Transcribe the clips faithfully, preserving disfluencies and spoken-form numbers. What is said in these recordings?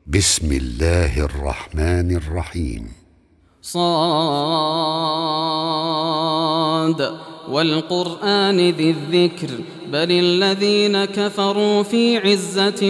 بسم الله الرحمن الرحيم. صاد والقرآن ذي الذكر بل الذين كفروا في عزة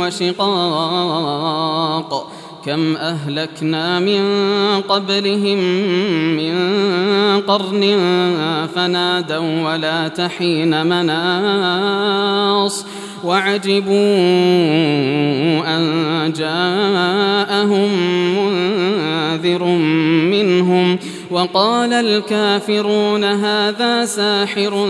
وشقاق كم أهلكنا من قبلهم من قرن فنادوا ولا تحين مناص وعجبوا أن جاءهم منذر منهم وقال الكافرون هذا ساحر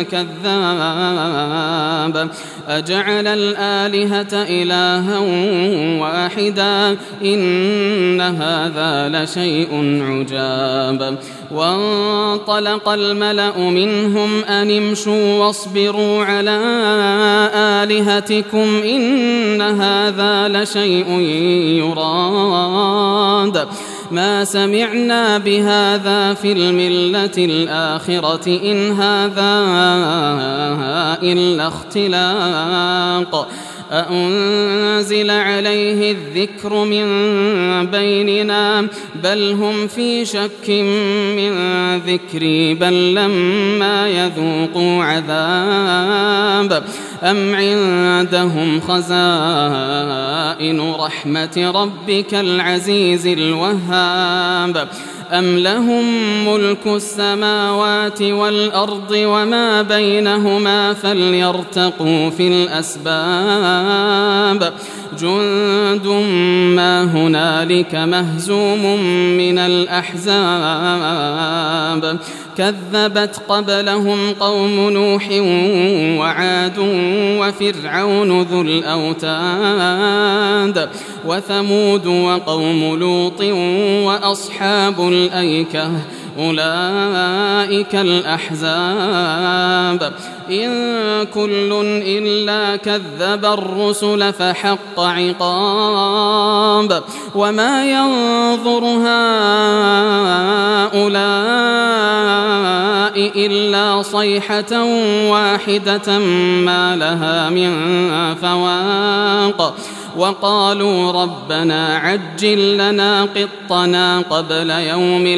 كذاب أجعل الآلهة إلها واحدا إن هذا لشيء عجاب وانطلق الملأ منهم أن امشوا واصبروا على آلهتكم إن هذا لشيء يراد ما سمعنا بهذا في الملة الآخرة إن هذا إلا اختلاق أأنزل عليه الذكر من بيننا بل هم في شك من ذكري بل لما يذوقوا عذاب أم عندهم خزائن رحمة ربك العزيز الوهاب أم لهم ملك السماوات والأرض وما بينهما فليرتقوا في الأسباب جند ما هنالك مهزوم من الأحزاب كذبت قبلهم قوم نوح وعاد وفرعون ذو الأوتاد وثمود وقوم لوط وأصحاب الأيكة أولئك الأحزاب إن كل إلا كذب الرسل فحق عقاب وما ينظر هؤلاء إلا صيحة واحدة ما لها من فواق وقالوا ربنا عجل لنا قطنا قبل يوم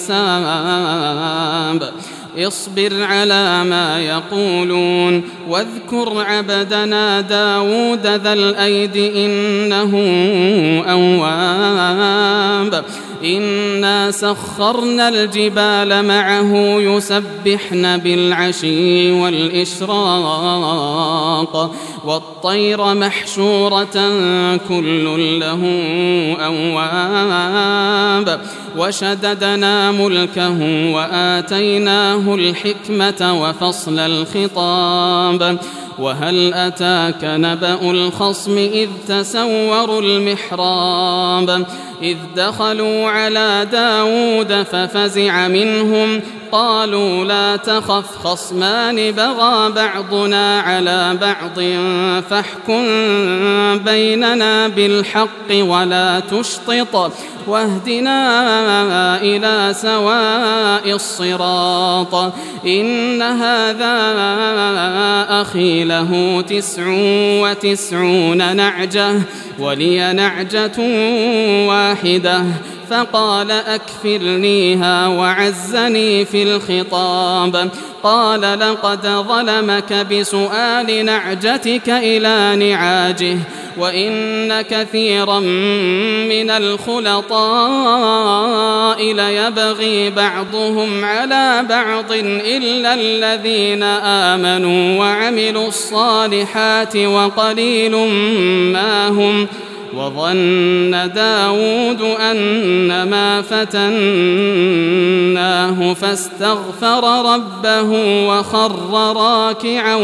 الحساب اصبر على ما يقولون واذكر عبدنا داود ذا الأيد إنه أواب إنا سخرنا الجبال معه يسبحن بالعشي والإشراق والطير محشورة كل له أواب وشددنا ملكه وآتيناه الحكمة وفصل الخطاب وهل أتاك نبأ الخصم إذ تسوروا المحراب إذ دخلوا على داود ففزع منهم قالوا لا تخف خصمان بغى بعضنا على بعض فاحكم بيننا بالحق ولا تشطط واهدنا إلى سواء الصراط إن هذا أخي له تسع وتسعون نعجة ولي نعجة واحدة فقال أكفلنيها وعزني في الخطاب قال لقد ظلمك بسؤال نعجتك إلى نعاجه وإن كثيرا من الخلطاء ليبغي بعضهم على بعض إلا الذين آمنوا وعملوا الصالحات وقليل ما هم وظن داود أنما فتناه فاستغفر ربه وخر راكعا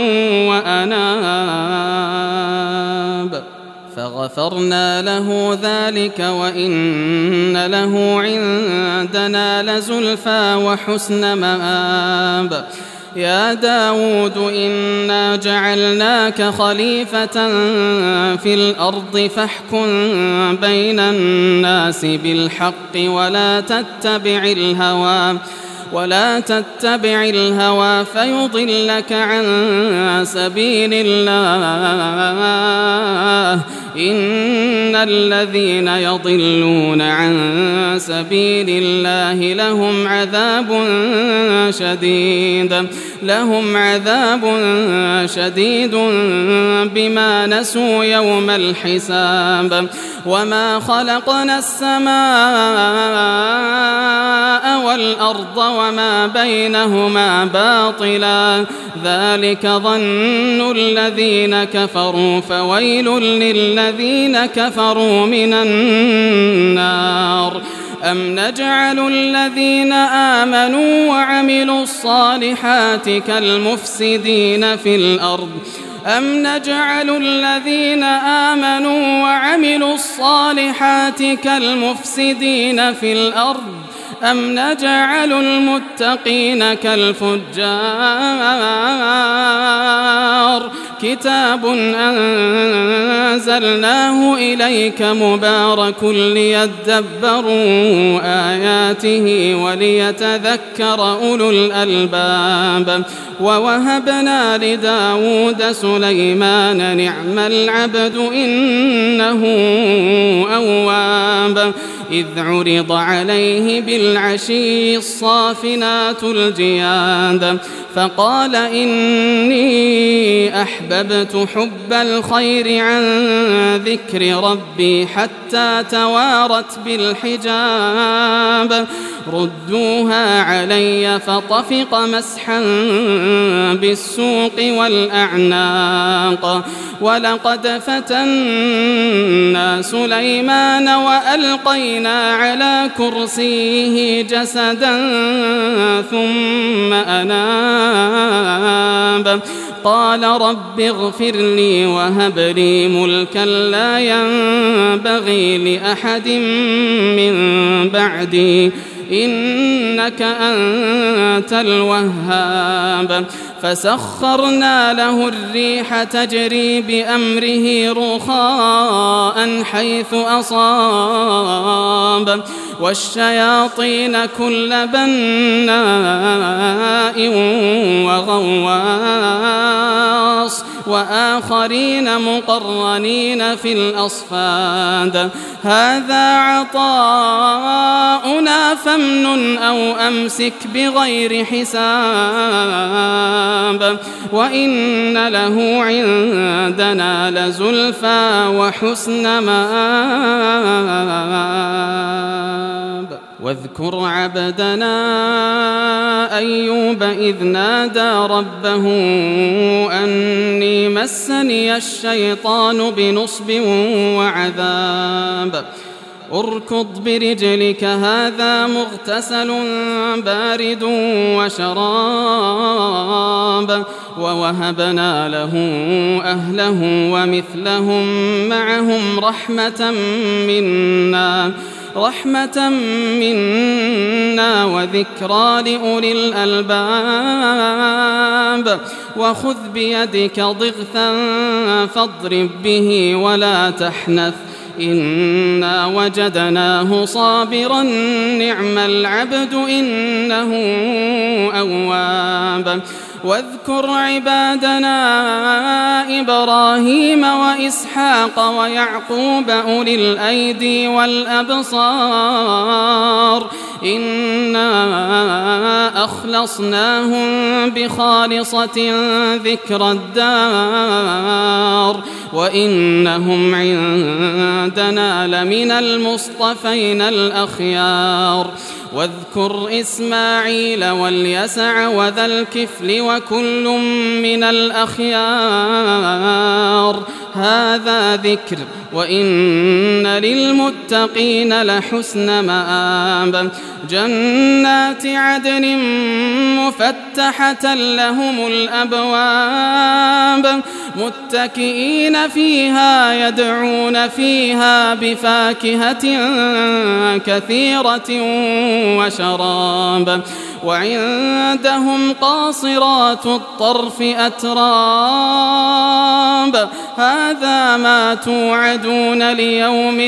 وأناب فغفرنا له ذلك وإن له عندنا لزلفى وحسن مآب يا داود إنا جعلناك خليفة في الأرض فاحكم بين الناس بالحق ولا تتبع الهوى ولا تتبع الهوى فيضلك عن سبيل الله إن الذين يضلون عن سبيل الله لهم عذاب شديد لهم عذاب شديد بما نسوا يوم الحساب وما خلقنا السماء والأرض وما بينهما باطلا ذلك ظن الذين كفروا فويل للذين كفروا من النار أم نجعل الذين آمنوا وعملوا الصالحات كالمفسدين في الأرض أم نجعل الذين آمنوا وعملوا الصالحات كالمفسدين في الأرض أم نجعل المتقين كالفجار كتاب أنزلناه إليك مبارك ليدبروا آياته وليتذكر أولو الألباب ووهبنا لداود سليمان نعم العبد إنه أواب إذ عرض عليه بالعشي الصافنات الجياد فقال إني أحببت حب الخير عن ذكر ربي حتى توارت بالحجاب ردوها علي فطفق مسحا بالسوق والأعناق ولقد فتنا سليمان وألقينا على كرسيه جسدا ثم أناب قال رب اغفر لي وهب لي ملكا لا ينبغي لأحد من بعدي إنك أنت الوهاب فسخرنا له الريح تجري بأمره رخاء حيث أصاب والشياطين كل بناء وغواص وآخرين مقرنين في الأصفاد هذا عطاؤنا فامنن أو أمسك بغير حساب وإن له عندنا لزلفى وحسن مآب واذكر عبدنا أيوب إذ نادى ربه أني مسني الشيطان بنصب وعذاب اركض برجلك هذا مغتسل بارد وشراب ووهبنا له أهله ومثلهم معهم رحمة منا رحمة منا وذكرى لأولي الألباب وخذ بيدك ضغثا فاضرب به ولا تحنث إنا وجدناه صابرا نعم العبد إنه أواب واذكر عبادنا إبراهيم وإسحاق ويعقوب أولي الأيدي والأبصار إنا أخلصناهم بخالصة ذكر الدار وإنهم عندنا لمن المصطفين الأخيار واذكر إسماعيل واليسع وذا الكفل وكل من الأخيار هذا ذكر وإن للمتقين لحسن مآب جنات عدن مفتحة لهم الأبواب متكئين فيها يدعون فيها بفاكهة كثيرة وشراب وعندهم قاصرات الطرف أتراب هذا ما توعدون ليوم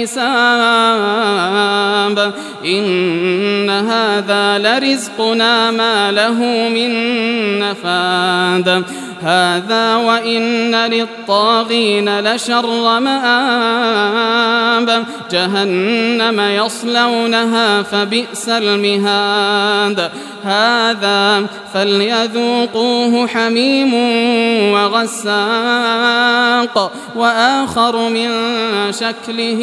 الحساب إن هذا لرزقنا ما له من نفاد هذا وإن للطاغين لشر مآب جهنم يصلونها فبئس المهاد هذا فليذوقوه حميم وغساق وآخر من شكله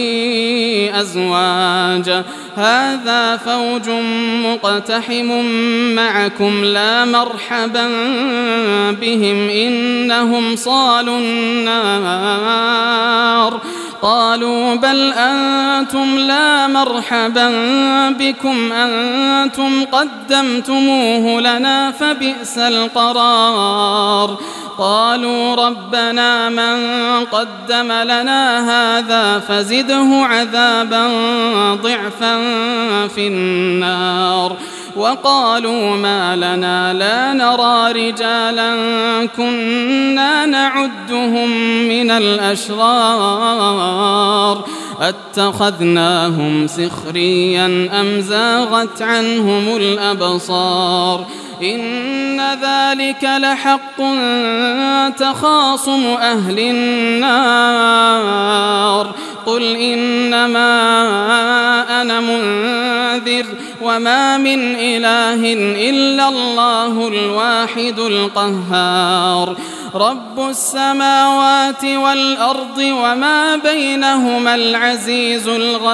أزواج هذا فوج مقتحم معكم لا مرحبا بهم إنهم صالوا النار قالوا بل أنتم لا مرحبا بكم أنتم قدمتموه لنا فبئس القرار قالوا ربنا من قدم لنا هذا فزده عذابا ضعفا في النار وقالوا ما لنا لا نرى رجالا كنا نعدهم من الأشرار أتخذناهم سخريا أم زاغت عنهم الأبصار إن ذلك لحق تخاصم أهل النار قل إنما أنا منذر وما من إله إلا الله الواحد القهار رب السماوات والأرض وما بينهما العزيز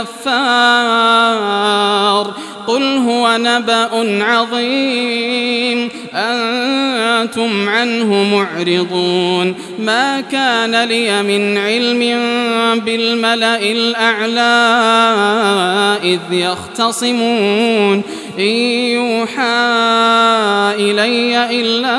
الغفار قل هو نبأ عظيم أنتم عنه معرضون ما كان لي من علم بالملأ الأعلى إذ يختصمون إن يوحى إلي إلا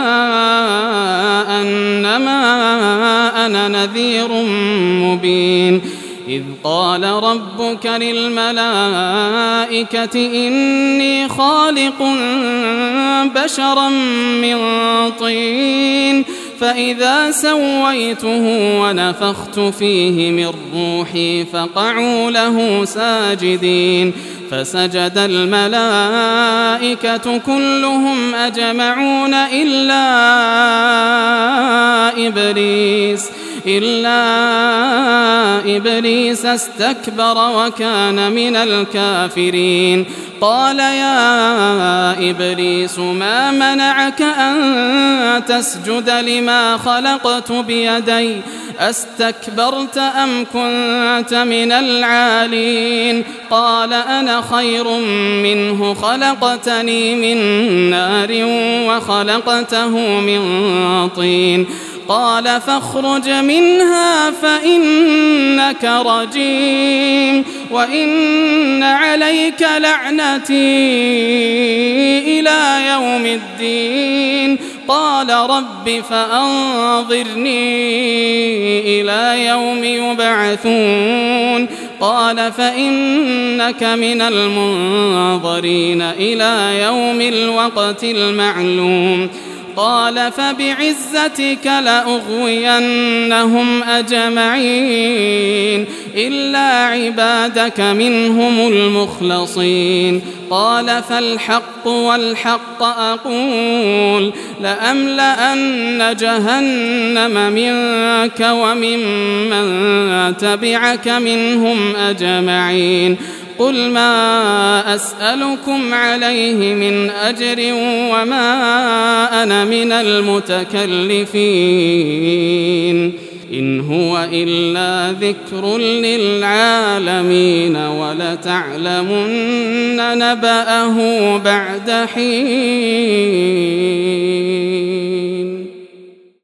أنما أنا نذير مبين إذ قال ربك للملائكة إني خالق بشرا من طين فإذا سويته ونفخت فيه من روحي فقعوا له ساجدين فسجد الملائكة كلهم أجمعون إلا إبليس إلا إبليس استكبر وكان من الكافرين قال يا إبليس ما منعك أن تسجد لما خلقت بيدي أستكبرت أم كنت من العالين قال أنا خير منه خلقتني من نار وخلقته من طين قال فاخرج منها فإنك رجيم وإن عليك لعنتي إلى يوم الدين قال رب فأنظرني إلى يوم يبعثون قال فإنك من المنظرين إلى يوم الوقت المعلوم قال فبعزتك لأغوينهم أجمعين إلا عبادك منهم المخلصين قال فالحق والحق أقول لأملأن جهنم منك وممن تبعك منهم أجمعين قل ما أسألكم عليه من أجر وما أنا من المتكلفين إن هو إلا ذكر للعالمين ولتعلمن نبأه بعد حين.